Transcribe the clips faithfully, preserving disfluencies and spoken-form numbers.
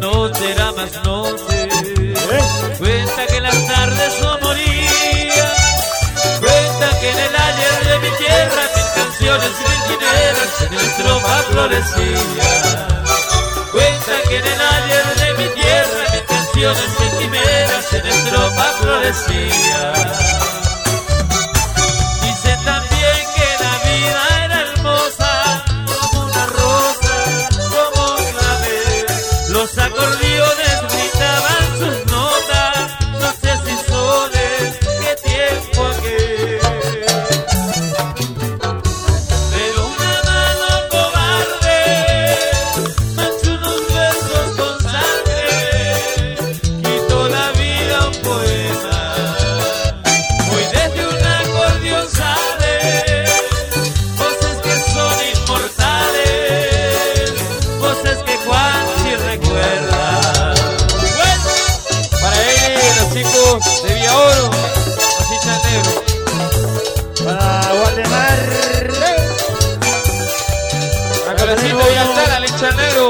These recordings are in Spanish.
noche era más noche. Cuenta que en las tardes no moría. Cuenta que en el ayer de mi tierra mis canciones y mis quimeras en el estrofa florecían. Cuenta que en el ayer de mi tierra mis canciones y quimeras en el estrofa florecían. Dicen también que la vida era hermosa, como una rosa, como un clavel. Los acordeones gritaban sus notas, noches y soles, qué tiempo aquel. Pero una mano cobarde manchó unos versos con sangre, quitó la vida a un poema. Hoy desde un acordeón sale voces que son inmortales, voces que Juanchi recuerda. Para él, los chicos de Villaoro, los hinchas negros. Para Guatemala. Para Colacito de Villaltar, al hincha negro.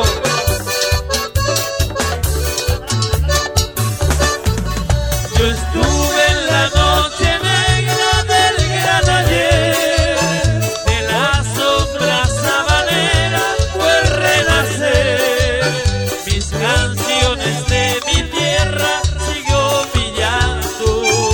Yo estuve en la noche negra del gran ayer, de la sombra sabanera fue renacer. Mis canciones de mi tierra siguió mi llanto.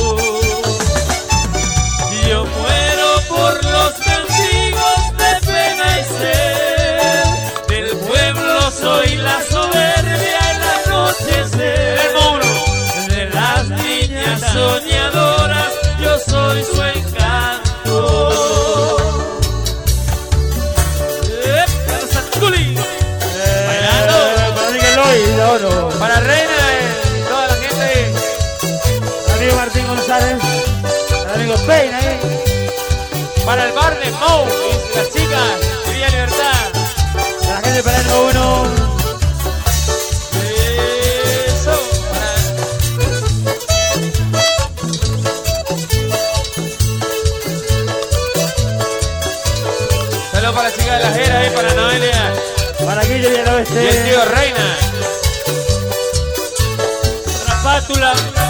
Yo muero por los mendigos de pena y sed. Del pueblo soy la soberbia y la anochecer. De las niñas soñadoras yo soy su encanto. Eh, Carlos Santuli. Bailando. Para Miguel Loy, de oro. Para Reina y toda la gente. Para amigo Martín González. Para amigo Peina, ¿eh? Para el bar de Mou y las chicas de Villa Libertad. Para la gente para el uno. Eso. Para... Saludos para la chica de la Jera y para Noelia Para Guillo y el y el oeste. tío Reina. Para Pátula.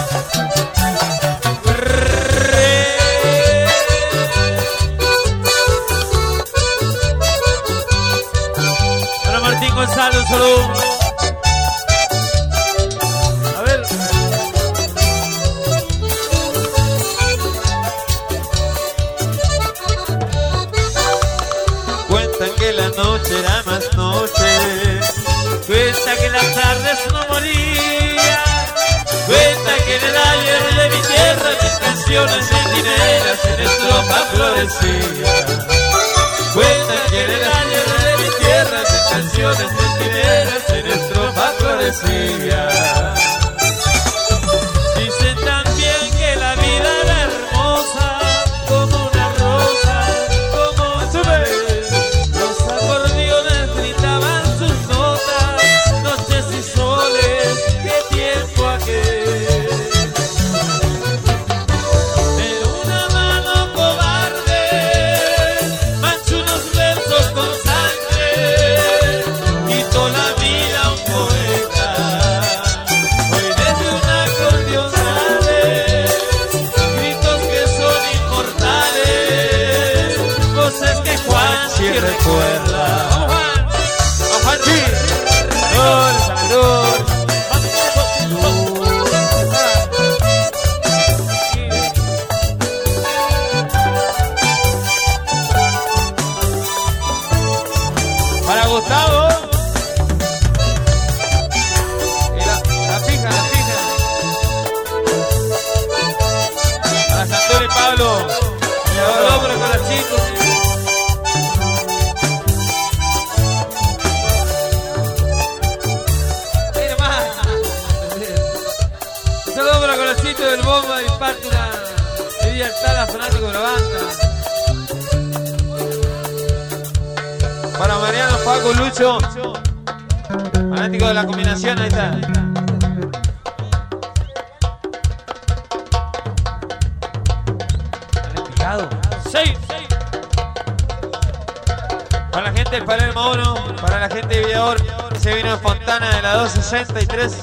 Para Martín Gonzalo, un saludo. A ver. Cuentan que la noche era más noche. Cuenta que en las tardes no moría. Cuenta que en el ayer de mi tierra mis canciones centinelas en estrofa florecían. Cuenta que en el ayer de mi tierra mis canciones centinelas en estrofa florecían. Dicen también que la vida era hermosa, como una rosa, como un clavel. Los acordeones gritaban sus notas, noches y soles, qué tiempo aquel. Pero una mano cobarde manchó unos versos con sangre, quitó la vida a un poeta. Hoy desde un acordeón sale gritos que son inmortales, voces que Juanchi recuerda. ¡Vamos, Juan! ¡Vamos, Juanchi! Salud, salud. Para Gustavo. Y la, la fija, la fija. Para Santoro y Pablo. Y ahora con los chicos. Mira más. Un saludo para Colacito del Bomba y Pátula. De Villaltar, la fanático de la banda. Para Mariano, Paco, Lucho, fanático de la combinación, ahí está. Planificado. Seis. Para la gente del Palermo uno, para la gente de Villador. Se vino de Fontana de la doscientos sesenta y tres.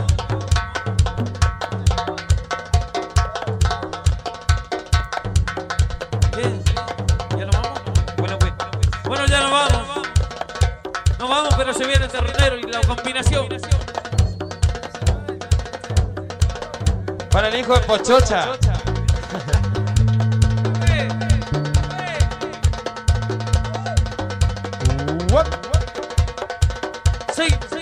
¿Qué? ¿Ya nos vamos? Bueno, pues. Bueno, ya nos vamos. Nos vamos, pero se viene el terrenero y la combinación. Para el hijo de Pochocha. Sí, sí.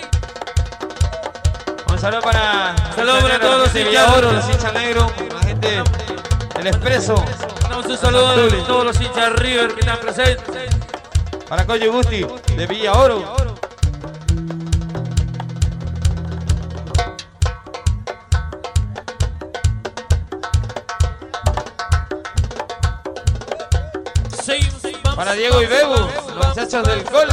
Un saludo para, Saludos para todos los de hinchas. Villaoro, los hinchas negros, la gente del Expreso. Damos un saludo a todos los hinchas de River que están presentes. Para Coyo Gusti, de Villa Oro. Para Diego y Bebu, los muchachos del gol.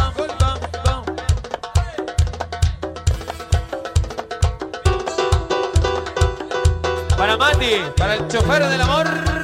Para Mati, para el chofer del amor.